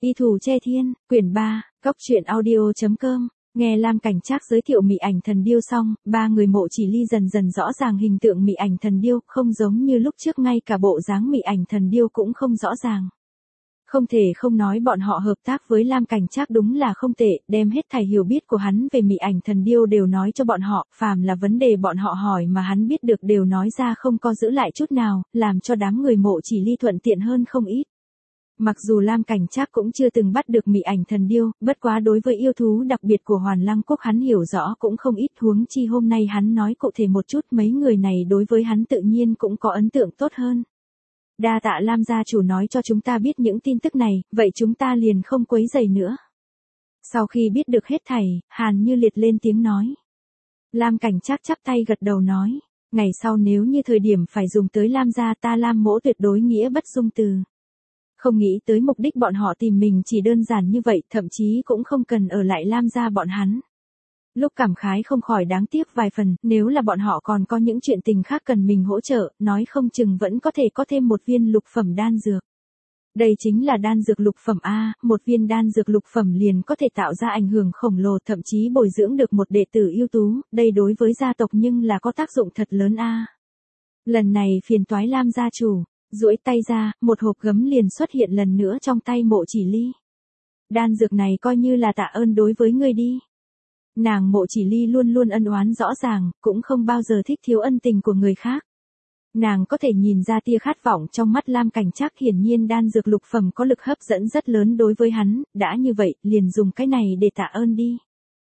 Y Thủ Che Thiên, quyển 3, Cốc truyện audio.com. Nghe Lam Cảnh Trác giới thiệu Mị Ảnh Thần Điêu xong, ba người Mộ Chỉ Ly dần dần rõ ràng hình tượng Mị Ảnh Thần Điêu, không giống như lúc trước ngay cả bộ dáng Mị Ảnh Thần Điêu cũng không rõ ràng. Không thể không nói bọn họ hợp tác với Lam Cảnh Trác đúng là không tệ, đem hết thảy hiểu biết của hắn về Mị Ảnh Thần Điêu đều nói cho bọn họ, phàm là vấn đề bọn họ hỏi mà hắn biết được đều nói ra không có giữ lại chút nào, làm cho đám người Mộ Chỉ Ly thuận tiện hơn không ít. Mặc dù Lam Cảnh Trác cũng chưa từng bắt được Mị Ảnh Thần Điêu, bất quá đối với yêu thú đặc biệt của Hoàn Lăng Quốc hắn hiểu rõ cũng không ít, huống chi hôm nay hắn nói cụ thể một chút, mấy người này đối với hắn tự nhiên cũng có ấn tượng tốt hơn. Đa tạ Lam gia chủ nói cho chúng ta biết những tin tức này, vậy chúng ta liền không quấy rầy nữa. Sau khi biết được hết thảy, Hàn Như Liệt lên tiếng nói. Lam Cảnh Trác chắp tay gật đầu nói, ngày sau nếu như thời điểm phải dùng tới Lam gia ta Lam mỗ tuyệt đối nghĩa bất dung từ. Không nghĩ tới mục đích bọn họ tìm mình chỉ đơn giản như vậy, thậm chí cũng không cần ở lại Lam gia bọn hắn. Lúc cảm khái không khỏi đáng tiếc vài phần, nếu là bọn họ còn có những chuyện tình khác cần mình hỗ trợ, nói không chừng vẫn có thể có thêm một viên lục phẩm đan dược. Đây chính là đan dược lục phẩm A, một viên đan dược lục phẩm liền có thể tạo ra ảnh hưởng khổng lồ, thậm chí bồi dưỡng được một đệ tử ưu tú, đây đối với gia tộc nhưng là có tác dụng thật lớn A. Lần này phiền toái Lam gia chủ, duỗi tay ra, một hộp gấm liền xuất hiện lần nữa trong tay Mộ Chỉ Ly. Đan dược này coi như là tạ ơn đối với ngươi đi. Nàng Mộ Chỉ Ly luôn luôn ân oán rõ ràng, cũng không bao giờ thích thiếu ân tình của người khác. Nàng có thể nhìn ra tia khát vọng trong mắt Lam Cảnh Trác, hiển nhiên đan dược lục phẩm có lực hấp dẫn rất lớn đối với hắn, đã như vậy, liền dùng cái này để tạ ơn đi.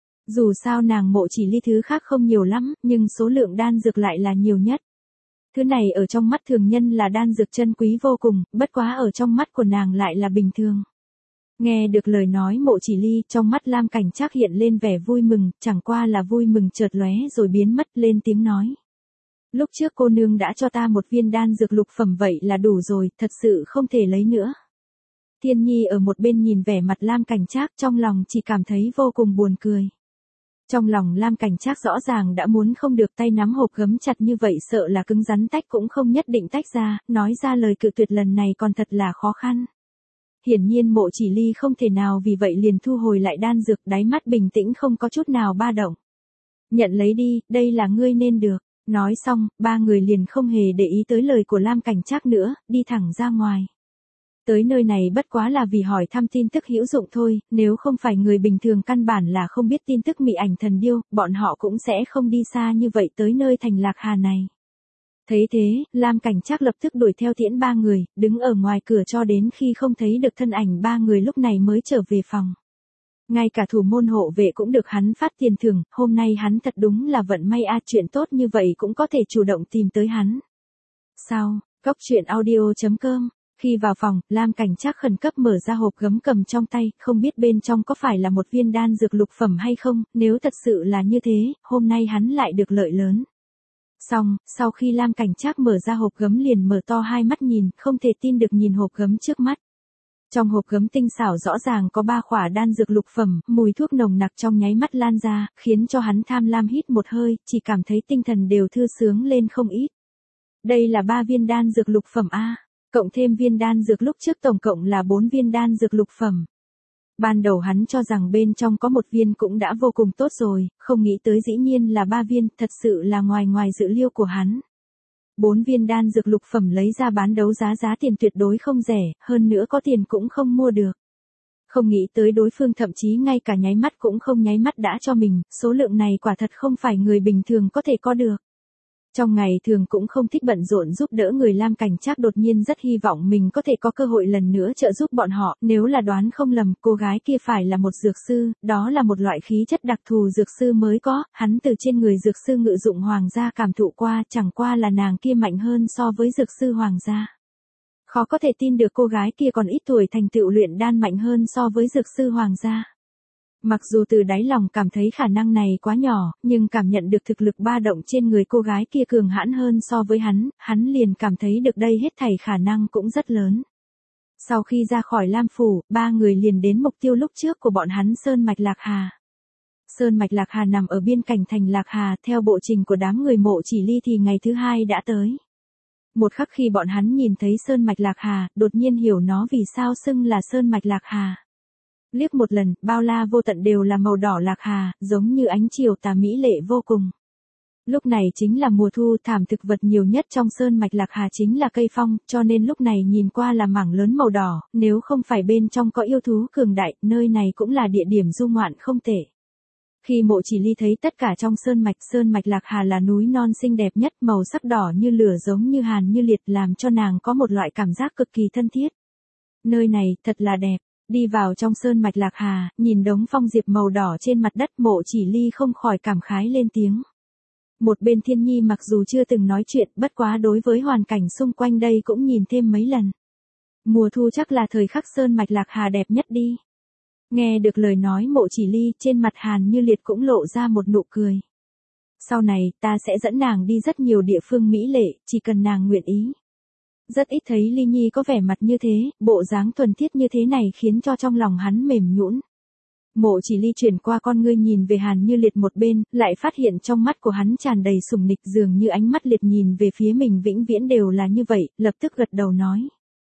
Dù sao nàng Mộ Chỉ Ly thứ khác không nhiều lắm, nhưng số lượng đan dược lại là nhiều nhất. Thứ này ở trong mắt thường nhân là đan dược chân quý vô cùng, bất quá ở trong mắt của nàng lại là bình thường. Nghe được lời nói Mộ Chỉ Ly, trong mắt Lam Cảnh Trác hiện lên vẻ vui mừng, chẳng qua là vui mừng chợt lóe rồi biến mất, lên tiếng nói. Lúc trước cô nương đã cho ta một viên đan dược lục phẩm vậy là đủ rồi, thật sự không thể lấy nữa. Thiên Nhi ở một bên nhìn vẻ mặt Lam Cảnh Trác trong lòng chỉ cảm thấy vô cùng buồn cười. Trong lòng Lam Cảnh Trác rõ ràng đã muốn không được, tay nắm hộp gấm chặt như vậy sợ là cứng rắn tách cũng không nhất định tách ra, nói ra lời cự tuyệt lần này còn thật là khó khăn. Hiển nhiên Mộ Chỉ Ly không thể nào vì vậy liền thu hồi lại đan dược, đáy mắt bình tĩnh không có chút nào ba động. Nhận lấy đi, đây là ngươi nên được. Nói xong, ba người liền không hề để ý tới lời của Lam Cảnh Trác nữa, đi thẳng ra ngoài. Tới nơi này bất quá là vì hỏi thăm tin tức hữu dụng thôi, nếu không phải người bình thường căn bản là không biết tin tức Mị Ảnh Thần Điêu, bọn họ cũng sẽ không đi xa như vậy tới nơi thành Lạc Hà này. Thấy thế, Lam Cảnh Trác lập tức đuổi theo tiễn ba người, đứng ở ngoài cửa cho đến khi không thấy được thân ảnh ba người lúc này mới trở về phòng. Ngay cả thủ môn hộ vệ cũng được hắn phát tiền thưởng, hôm nay hắn thật đúng là vận may a, chuyện tốt như vậy cũng có thể chủ động tìm tới hắn. Sau, Cốc truyện audio.com. Khi vào phòng, Lam Cảnh Trác khẩn cấp mở ra hộp gấm cầm trong tay, không biết bên trong có phải là một viên đan dược lục phẩm hay không, nếu thật sự là như thế, hôm nay hắn lại được lợi lớn. Xong, sau khi Lam Cảnh Trác mở ra hộp gấm liền mở to hai mắt nhìn, không thể tin được nhìn hộp gấm trước mắt. Trong hộp gấm tinh xảo rõ ràng có 3 khỏa đan dược lục phẩm, mùi thuốc nồng nặc trong nháy mắt lan ra, khiến cho hắn tham lam hít một hơi, chỉ cảm thấy tinh thần đều thư sướng lên không ít. Đây là 3 viên đan dược lục phẩm A, cộng thêm viên đan dược lúc trước tổng cộng là 4 viên đan dược lục phẩm. Ban đầu hắn cho rằng bên trong có một viên cũng đã vô cùng tốt rồi, không nghĩ tới dĩ nhiên là 3 viên, thật sự là ngoài dự liệu của hắn. 4 viên đan dược lục phẩm lấy ra bán đấu giá tiền tuyệt đối không rẻ, hơn nữa có tiền cũng không mua được. Không nghĩ tới đối phương thậm chí ngay cả nháy mắt cũng không nháy mắt đã cho mình, số lượng này quả thật không phải người bình thường có thể có được. Trong ngày thường cũng không thích bận rộn giúp đỡ người, Lam Cảnh Trác đột nhiên rất hy vọng mình có thể có cơ hội lần nữa trợ giúp bọn họ, nếu là đoán không lầm, cô gái kia phải là một dược sư, đó là một loại khí chất đặc thù dược sư mới có, hắn từ trên người dược sư ngự dụng hoàng gia cảm thụ qua, chẳng qua là nàng kia mạnh hơn so với dược sư hoàng gia. Khó có thể tin được cô gái kia còn ít tuổi thành tựu luyện đan mạnh hơn so với dược sư hoàng gia. Mặc dù từ đáy lòng cảm thấy khả năng này quá nhỏ, nhưng cảm nhận được thực lực ba động trên người cô gái kia cường hãn hơn so với hắn liền cảm thấy được đây hết thảy khả năng cũng rất lớn. Sau khi ra khỏi Lam Phủ, ba người liền đến mục tiêu lúc trước của bọn hắn, Sơn Mạch Lạc Hà. Sơn Mạch Lạc Hà nằm ở biên cảnh thành Lạc Hà, theo bộ trình của đám người Mộ Chỉ Ly thì ngày thứ 2 đã tới. Một khắc khi bọn hắn nhìn thấy Sơn Mạch Lạc Hà, đột nhiên hiểu nó vì sao xưng là Sơn Mạch Lạc Hà. Liếc một lần, bao la vô tận đều là màu đỏ lạc hà, giống như ánh chiều tà mỹ lệ vô cùng. Lúc này chính là mùa thu, thảm thực vật nhiều nhất trong sơn mạch lạc hà chính là cây phong, cho nên lúc này nhìn qua là mảng lớn màu đỏ, nếu không phải bên trong có yêu thú cường đại, nơi này cũng là địa điểm du ngoạn không tệ. Khi Mộ Chỉ Ly thấy tất cả trong sơn mạch lạc hà là núi non xinh đẹp nhất, màu sắc đỏ như lửa giống như hàn như liệt, làm cho nàng có một loại cảm giác cực kỳ thân thiết. Nơi này thật là đẹp. Đi vào trong sơn mạch lạc hà, nhìn đống phong diệp màu đỏ trên mặt đất, Mộ Chỉ Ly không khỏi cảm khái lên tiếng. Một bên Thiên Nhi mặc dù chưa từng nói chuyện, bất quá đối với hoàn cảnh xung quanh đây cũng nhìn thêm mấy lần. Mùa thu chắc là thời khắc sơn mạch lạc hà đẹp nhất đi. Nghe được lời nói Mộ Chỉ Ly, trên mặt hàn như liệt cũng lộ ra một nụ cười. Sau này, ta sẽ dẫn nàng đi rất nhiều địa phương mỹ lệ, chỉ cần nàng nguyện ý. Rất ít thấy Ly Nhi có vẻ mặt như thế, bộ dáng thuần thiết như thế này khiến cho trong lòng hắn mềm nhũn. Mộ Chỉ Ly chuyển qua con ngươi nhìn về hàn như liệt một bên, lại phát hiện trong mắt của hắn tràn đầy sủng nịch, dường như ánh mắt liệt nhìn về phía mình vĩnh viễn đều là như vậy, lập tức gật đầu nói.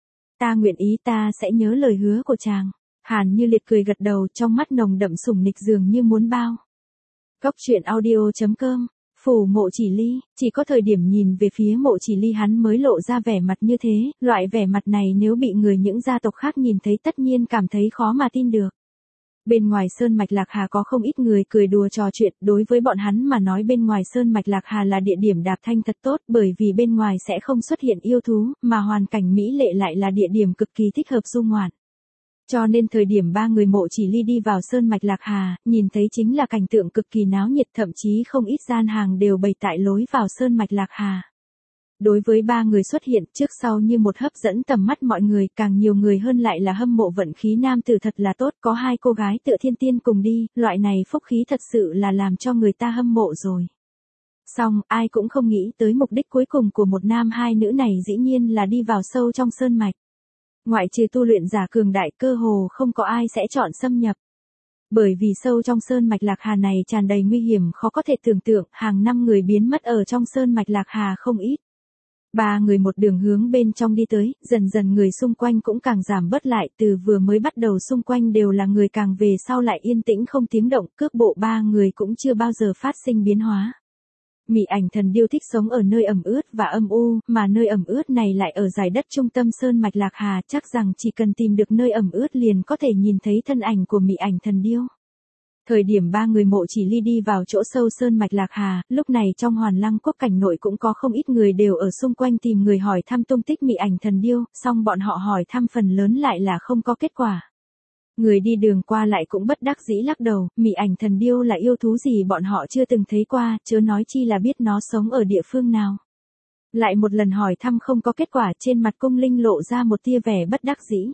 Ta nguyện ý, ta sẽ nhớ lời hứa của chàng. Hàn như liệt cười gật đầu, trong mắt nồng đậm sủng nịch dường như muốn bao. Cốc truyện audio.com. Phủ Mộ Chỉ Ly, chỉ có thời điểm nhìn về phía Mộ Chỉ Ly hắn mới lộ ra vẻ mặt như thế, loại vẻ mặt này nếu bị người những gia tộc khác nhìn thấy tất nhiên cảm thấy khó mà tin được. Bên ngoài sơn mạch lạc hà có không ít người cười đùa trò chuyện, đối với bọn hắn mà nói bên ngoài sơn mạch lạc hà là địa điểm đạp thanh thật tốt, bởi vì bên ngoài sẽ không xuất hiện yêu thú, mà hoàn cảnh mỹ lệ lại là địa điểm cực kỳ thích hợp du ngoạn. Cho nên thời điểm ba người Mộ Chỉ Ly đi vào sơn mạch lạc hà, nhìn thấy chính là cảnh tượng cực kỳ náo nhiệt, thậm chí không ít gian hàng đều bày tại lối vào sơn mạch lạc hà. Đối với ba người xuất hiện trước sau như một hấp dẫn tầm mắt mọi người, càng nhiều người hơn lại là hâm mộ vận khí nam tử thật là tốt, có hai cô gái tựa thiên tiên cùng đi, loại này phúc khí thật sự là làm cho người ta hâm mộ rồi. Xong, ai cũng không nghĩ tới mục đích cuối cùng của một nam hai nữ này dĩ nhiên là đi vào sâu trong sơn mạch. Ngoại trừ tu luyện giả cường đại, cơ hồ không có ai sẽ chọn xâm nhập. Bởi vì sâu trong sơn mạch lạc hà này tràn đầy nguy hiểm khó có thể tưởng tượng, hàng năm người biến mất ở trong sơn mạch lạc hà không ít. Ba người một đường hướng bên trong đi tới, dần dần người xung quanh cũng càng giảm bớt lại, từ vừa mới bắt đầu xung quanh đều là người, càng về sau lại yên tĩnh không tiếng động, cước bộ ba người cũng chưa bao giờ phát sinh biến hóa. Mị Ảnh Thần Điêu thích sống ở nơi ẩm ướt và âm u, mà nơi ẩm ướt này lại ở dải đất trung tâm sơn mạch lạc hà, chắc rằng chỉ cần tìm được nơi ẩm ướt liền có thể nhìn thấy thân ảnh của Mị Ảnh Thần Điêu. Thời điểm ba người Mộ Chỉ Ly đi vào chỗ sâu sơn mạch lạc hà, lúc này trong Hoàn Lăng quốc cảnh nội cũng có không ít người đều ở xung quanh tìm người hỏi thăm tung tích Mị Ảnh Thần Điêu, song bọn họ hỏi thăm phần lớn lại là không có kết quả. Người đi đường qua lại cũng bất đắc dĩ lắc đầu, Mị Ảnh Thần Điêu là yêu thú gì bọn họ chưa từng thấy qua, chớ nói chi là biết nó sống ở địa phương nào. Lại một lần hỏi thăm không có kết quả, trên mặt Cung Linh lộ ra một tia vẻ bất đắc dĩ.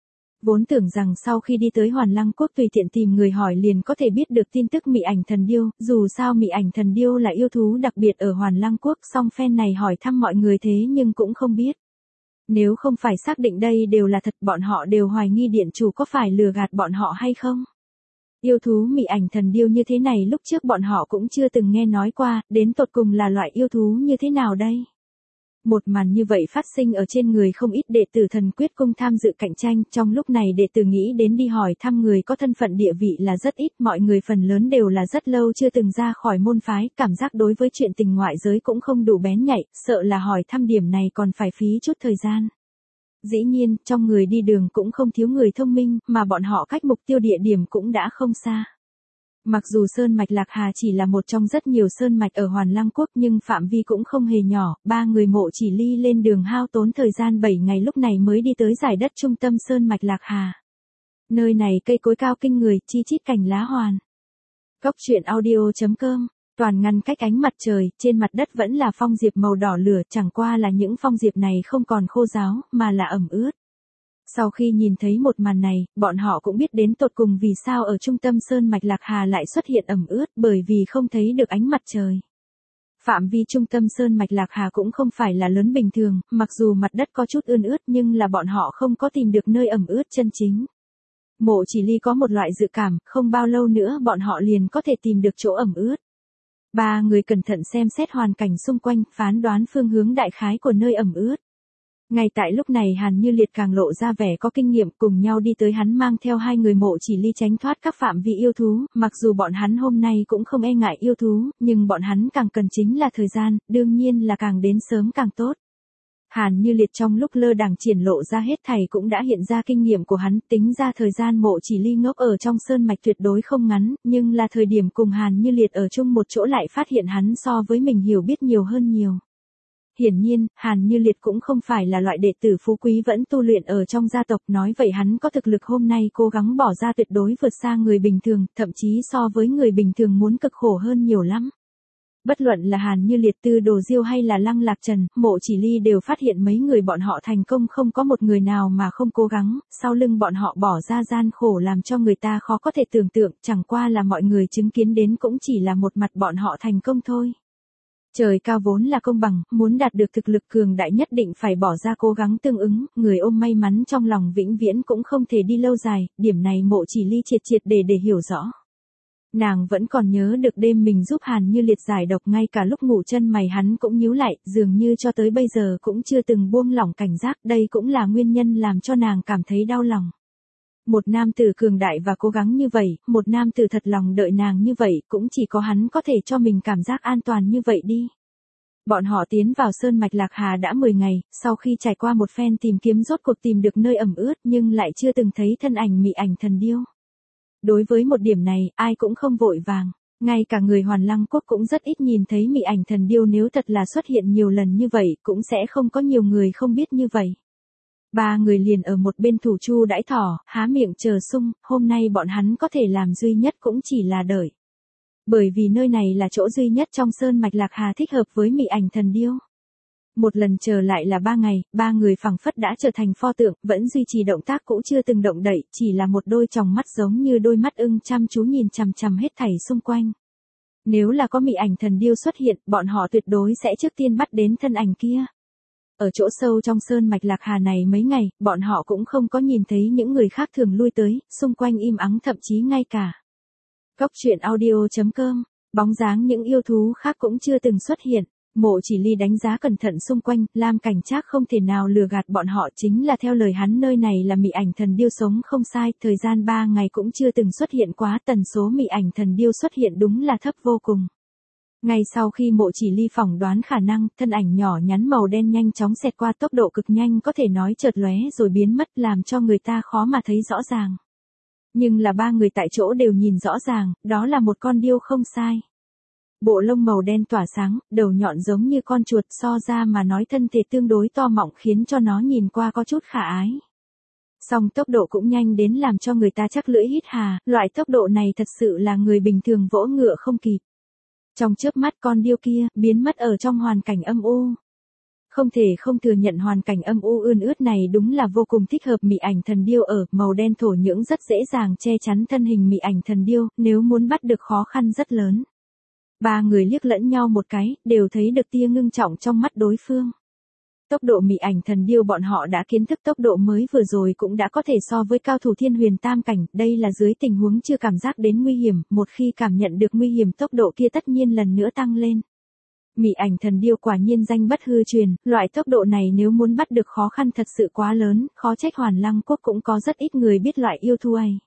Vốn tưởng rằng sau khi đi tới Hoàn Lăng quốc tùy tiện tìm người hỏi liền có thể biết được tin tức Mị Ảnh Thần Điêu, dù sao Mị Ảnh Thần Điêu là yêu thú đặc biệt ở Hoàn Lăng quốc, song phen này hỏi thăm mọi người thế nhưng cũng không biết. Nếu không phải xác định đây đều là thật, bọn họ đều hoài nghi điện chủ có phải lừa gạt bọn họ hay không. Yêu thú Mị Ảnh Thần Điêu như thế này lúc trước bọn họ cũng chưa từng nghe nói qua, đến tột cùng là loại yêu thú như thế nào đây? Một màn như vậy phát sinh ở trên người không ít đệ tử Thần Quyết Cung tham dự cạnh tranh, trong lúc này đệ tử nghĩ đến đi hỏi thăm người có thân phận địa vị là rất ít, mọi người phần lớn đều là rất lâu chưa từng ra khỏi môn phái, cảm giác đối với chuyện tình ngoại giới cũng không đủ bén nhạy, sợ là hỏi thăm điểm này còn phải phí chút thời gian. Dĩ nhiên, trong người đi đường cũng không thiếu người thông minh, mà bọn họ cách mục tiêu địa điểm cũng đã không xa. Mặc dù sơn mạch lạc hà chỉ là một trong rất nhiều sơn mạch ở Hoàn Lăng quốc nhưng phạm vi cũng không hề nhỏ, ba người Mộ Chỉ Ly lên đường hao tốn thời gian 7 ngày lúc này mới đi tới dải đất trung tâm sơn mạch lạc hà. Nơi này cây cối cao kinh người, chi chít cành lá hoàn. Cốc truyện audio.com, toàn ngăn cách ánh mặt trời, trên mặt đất vẫn là phong diệp màu đỏ lửa, chẳng qua là những phong diệp này không còn khô ráo, mà là ẩm ướt. Sau khi nhìn thấy một màn này, bọn họ cũng biết đến tột cùng vì sao ở trung tâm sơn mạch lạc hà lại xuất hiện ẩm ướt, bởi vì không thấy được ánh mặt trời. Phạm vi trung tâm sơn mạch lạc hà cũng không phải là lớn bình thường, mặc dù mặt đất có chút ươn ướt nhưng là bọn họ không có tìm được nơi ẩm ướt chân chính. Mộ Chỉ Ly có một loại dự cảm, không bao lâu nữa bọn họ liền có thể tìm được chỗ ẩm ướt. Ba người cẩn thận xem xét hoàn cảnh xung quanh, phán đoán phương hướng đại khái của nơi ẩm ướt. Ngay tại lúc này Hàn Như Liệt càng lộ ra vẻ có kinh nghiệm, cùng nhau đi tới, hắn mang theo hai người Mộ Chỉ Ly tránh thoát các phạm vi yêu thú, mặc dù bọn hắn hôm nay cũng không e ngại yêu thú, nhưng bọn hắn càng cần chính là thời gian, đương nhiên là càng đến sớm càng tốt. Hàn Như Liệt trong lúc lơ đãng triển lộ ra hết thảy cũng đã hiện ra kinh nghiệm của hắn, tính ra thời gian Mộ Chỉ Ly ngốc ở trong sơn mạch tuyệt đối không ngắn, nhưng là thời điểm cùng Hàn Như Liệt ở chung một chỗ lại phát hiện hắn so với mình hiểu biết nhiều hơn nhiều. Hiển nhiên, Hàn Như Liệt cũng không phải là loại đệ tử phú quý vẫn tu luyện ở trong gia tộc, nói vậy hắn có thực lực hôm nay cố gắng bỏ ra tuyệt đối vượt xa người bình thường, thậm chí so với người bình thường muốn cực khổ hơn nhiều lắm. Bất luận là Hàn Như Liệt, Tư Đồ Diêu hay là Lăng Lạc Trần, Mộ Chỉ Ly đều phát hiện mấy người bọn họ thành công không có một người nào mà không cố gắng, sau lưng bọn họ bỏ ra gian khổ làm cho người ta khó có thể tưởng tượng, chẳng qua là mọi người chứng kiến đến cũng chỉ là một mặt bọn họ thành công thôi. Trời cao vốn là công bằng, muốn đạt được thực lực cường đại nhất định phải bỏ ra cố gắng tương ứng, người ôm may mắn trong lòng vĩnh viễn cũng không thể đi lâu dài, điểm này Mộ Chỉ Ly triệt để hiểu rõ. Nàng vẫn còn nhớ được đêm mình giúp Hàn Như Liệt giải độc, ngay cả lúc ngủ chân mày hắn cũng nhíu lại, dường như cho tới bây giờ cũng chưa từng buông lỏng cảnh giác, đây cũng là nguyên nhân làm cho nàng cảm thấy đau lòng. Một nam tử cường đại và cố gắng như vậy, một nam tử thật lòng đợi nàng như vậy, cũng chỉ có hắn có thể cho mình cảm giác an toàn như vậy đi. Bọn họ tiến vào sơn mạch Lạc Hà đã 10 ngày, sau khi trải qua một phen tìm kiếm rốt cuộc tìm được nơi ẩm ướt nhưng lại chưa từng thấy thân ảnh Mị Ảnh Thần Điêu. Đối với một điểm này, ai cũng không vội vàng, ngay cả người Hoàn Lăng Quốc cũng rất ít nhìn thấy Mị Ảnh Thần Điêu, nếu thật là xuất hiện nhiều lần như vậy, cũng sẽ không có nhiều người không biết như vậy. Ba người liền ở một bên thủ chu đãi thỏ, há miệng chờ sung, hôm nay bọn hắn có thể làm duy nhất cũng chỉ là đợi. Bởi vì nơi này là chỗ duy nhất trong sơn mạch Lạc Hà thích hợp với Mị Ảnh Thần Điêu. Một lần chờ lại là 3 ngày, ba người phảng phất đã trở thành pho tượng, vẫn duy trì động tác cũ chưa từng động đậy, chỉ là một đôi tròng mắt giống như đôi mắt ưng chăm chú nhìn chằm chằm hết thảy xung quanh. Nếu là có Mị Ảnh Thần Điêu xuất hiện, bọn họ tuyệt đối sẽ trước tiên bắt đến thân ảnh kia. Ở chỗ sâu trong sơn mạch Lạc Hà này mấy ngày, bọn họ cũng không có nhìn thấy những người khác thường lui tới, xung quanh im ắng, thậm chí ngay cả Cốc truyện audio.com, bóng dáng những yêu thú khác cũng chưa từng xuất hiện. Mộ Chỉ Ly đánh giá cẩn thận xung quanh, Lam Cảnh Trác không thể nào lừa gạt bọn họ, chính là theo lời hắn nơi này là Mị Ảnh Thần Điêu sống không sai, thời gian 3 ngày cũng chưa từng xuất hiện quá, tần số Mị Ảnh Thần Điêu xuất hiện đúng là thấp vô cùng. Ngay sau khi Mộ Chỉ Ly phỏng đoán khả năng, thân ảnh nhỏ nhắn màu đen nhanh chóng xẹt qua, tốc độ cực nhanh, có thể nói chợt lóe rồi biến mất, làm cho người ta khó mà thấy rõ ràng. Nhưng là ba người tại chỗ đều nhìn rõ ràng, đó là một con điêu không sai. Bộ lông màu đen tỏa sáng, đầu nhọn giống như con chuột, so ra mà nói thân thể tương đối to mọng khiến cho nó nhìn qua có chút khả ái. Song tốc độ cũng nhanh đến làm cho người ta chắc lưỡi hít hà, loại tốc độ này thật sự là người bình thường vỗ ngựa không kịp. Trong chớp mắt con điêu kia, biến mất ở trong hoàn cảnh âm u. Không thể không thừa nhận hoàn cảnh âm u ươn ướt này đúng là vô cùng thích hợp Mị Ảnh Thần Điêu ở, màu đen thổ nhưỡng rất dễ dàng che chắn thân hình Mị Ảnh Thần Điêu, nếu muốn bắt được khó khăn rất lớn. Ba người liếc lẫn nhau một cái, đều thấy được tia ngưng trọng trong mắt đối phương. Tốc độ Mị Ảnh Thần Điêu bọn họ đã kiến thức, tốc độ mới vừa rồi cũng đã có thể so với cao thủ Thiên Huyền Tam cảnh, đây là dưới tình huống chưa cảm giác đến nguy hiểm, một khi cảm nhận được nguy hiểm tốc độ kia tất nhiên lần nữa tăng lên. Mị Ảnh Thần Điêu quả nhiên danh bất hư truyền, loại tốc độ này nếu muốn bắt được khó khăn thật sự quá lớn, khó trách Hoàn Lăng Quốc cũng có rất ít người biết loại yêu thú ấy.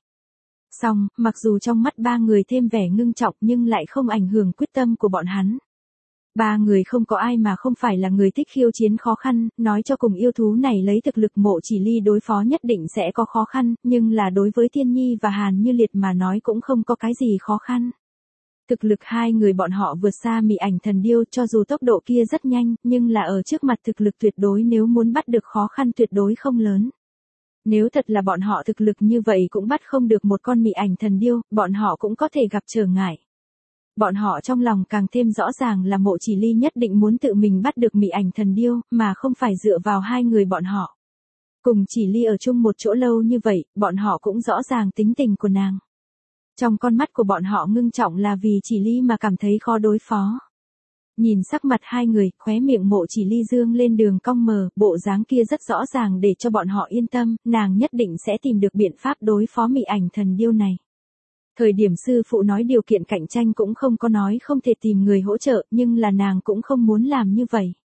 Song, mặc dù trong mắt ba người thêm vẻ ngưng trọng nhưng lại không ảnh hưởng quyết tâm của bọn hắn. Ba người không có ai mà không phải là người thích khiêu chiến khó khăn, nói cho cùng yêu thú này lấy thực lực Mộ Chỉ Ly đối phó nhất định sẽ có khó khăn, nhưng là đối với Thiên Nhi và Hàn Như Liệt mà nói cũng không có cái gì khó khăn. Thực lực hai người bọn họ vượt xa Mị Ảnh Thần Điêu, cho dù tốc độ kia rất nhanh, nhưng là ở trước mặt thực lực tuyệt đối, nếu muốn bắt được khó khăn tuyệt đối không lớn. Nếu thật là bọn họ thực lực như vậy cũng bắt không được một con Mị Ảnh Thần Điêu, bọn họ cũng có thể gặp trở ngại. Bọn họ trong lòng càng thêm rõ ràng là Mộ Chỉ Ly nhất định muốn tự mình bắt được Mị Ảnh Thần Điêu, mà không phải dựa vào hai người bọn họ. Cùng Chỉ Ly ở chung một chỗ lâu như vậy, bọn họ cũng rõ ràng tính tình của nàng. Trong con mắt của bọn họ ngưng trọng là vì Chỉ Ly mà cảm thấy khó đối phó. Nhìn sắc mặt hai người, khóe miệng Mộ Chỉ Ly dương lên đường cong mờ, bộ dáng kia rất rõ ràng để cho bọn họ yên tâm, nàng nhất định sẽ tìm được biện pháp đối phó Mị Ảnh Thần Điêu này. Thời điểm sư phụ nói điều kiện cạnh tranh cũng không có nói không thể tìm người hỗ trợ, nhưng là nàng cũng không muốn làm như vậy.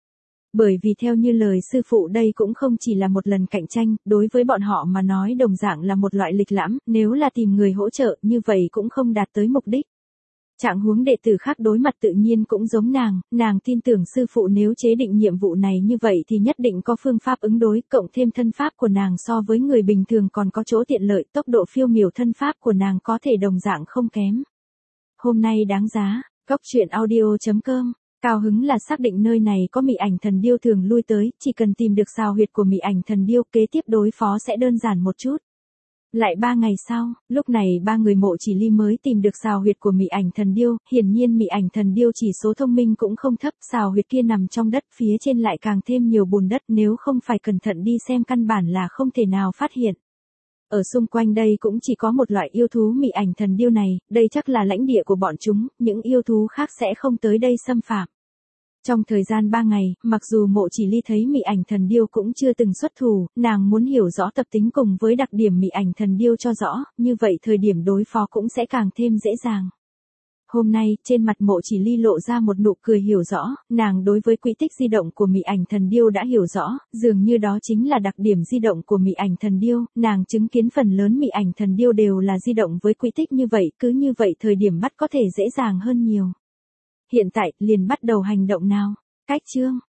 Bởi vì theo như lời sư phụ đây cũng không chỉ là một lần cạnh tranh, đối với bọn họ mà nói đồng dạng là một loại lịch lãm, nếu là tìm người hỗ trợ như vậy cũng không đạt tới mục đích. Trạng huống đệ tử khác đối mặt tự nhiên cũng giống nàng tin tưởng sư phụ nếu chế định nhiệm vụ này như vậy thì nhất định có phương pháp ứng đối, cộng thêm thân pháp của nàng so với người bình thường còn có chỗ tiện lợi, tốc độ phiêu miểu thân pháp của nàng có thể đồng dạng không kém. Hôm nay đáng giá, Cốc truyện audio.com, cao hứng là xác định nơi này có mị ảnh thần điêu thường lui tới, chỉ cần tìm được xào huyệt của mị ảnh thần điêu kế tiếp đối phó sẽ đơn giản một chút. Lại 3 ngày sau, lúc này 3 người mộ chỉ ly mới tìm được xào huyệt của mị ảnh thần điêu, hiển nhiên mị ảnh thần điêu chỉ số thông minh cũng không thấp, xào huyệt kia nằm trong đất, phía trên lại càng thêm nhiều bùn đất, nếu không phải cẩn thận đi xem căn bản là không thể nào phát hiện. Ở xung quanh đây cũng chỉ có một loại yêu thú mị ảnh thần điêu này, đây chắc là lãnh địa của bọn chúng, những yêu thú khác sẽ không tới đây xâm phạm. Trong thời gian 3 ngày, mặc dù mộ chỉ ly thấy mị ảnh thần điêu cũng chưa từng xuất thủ, nàng muốn hiểu rõ tập tính cùng với đặc điểm mị ảnh thần điêu cho rõ, như vậy thời điểm đối phó cũng sẽ càng thêm dễ dàng. Hôm nay, trên mặt mộ chỉ ly lộ ra một nụ cười hiểu rõ, nàng đối với quỹ tích di động của mị ảnh thần điêu đã hiểu rõ, dường như đó chính là đặc điểm di động của mị ảnh thần điêu, nàng chứng kiến phần lớn mị ảnh thần điêu đều là di động với quỹ tích như vậy, cứ như vậy thời điểm bắt có thể dễ dàng hơn nhiều. Hiện tại, liền bắt đầu hành động nào. Cách chương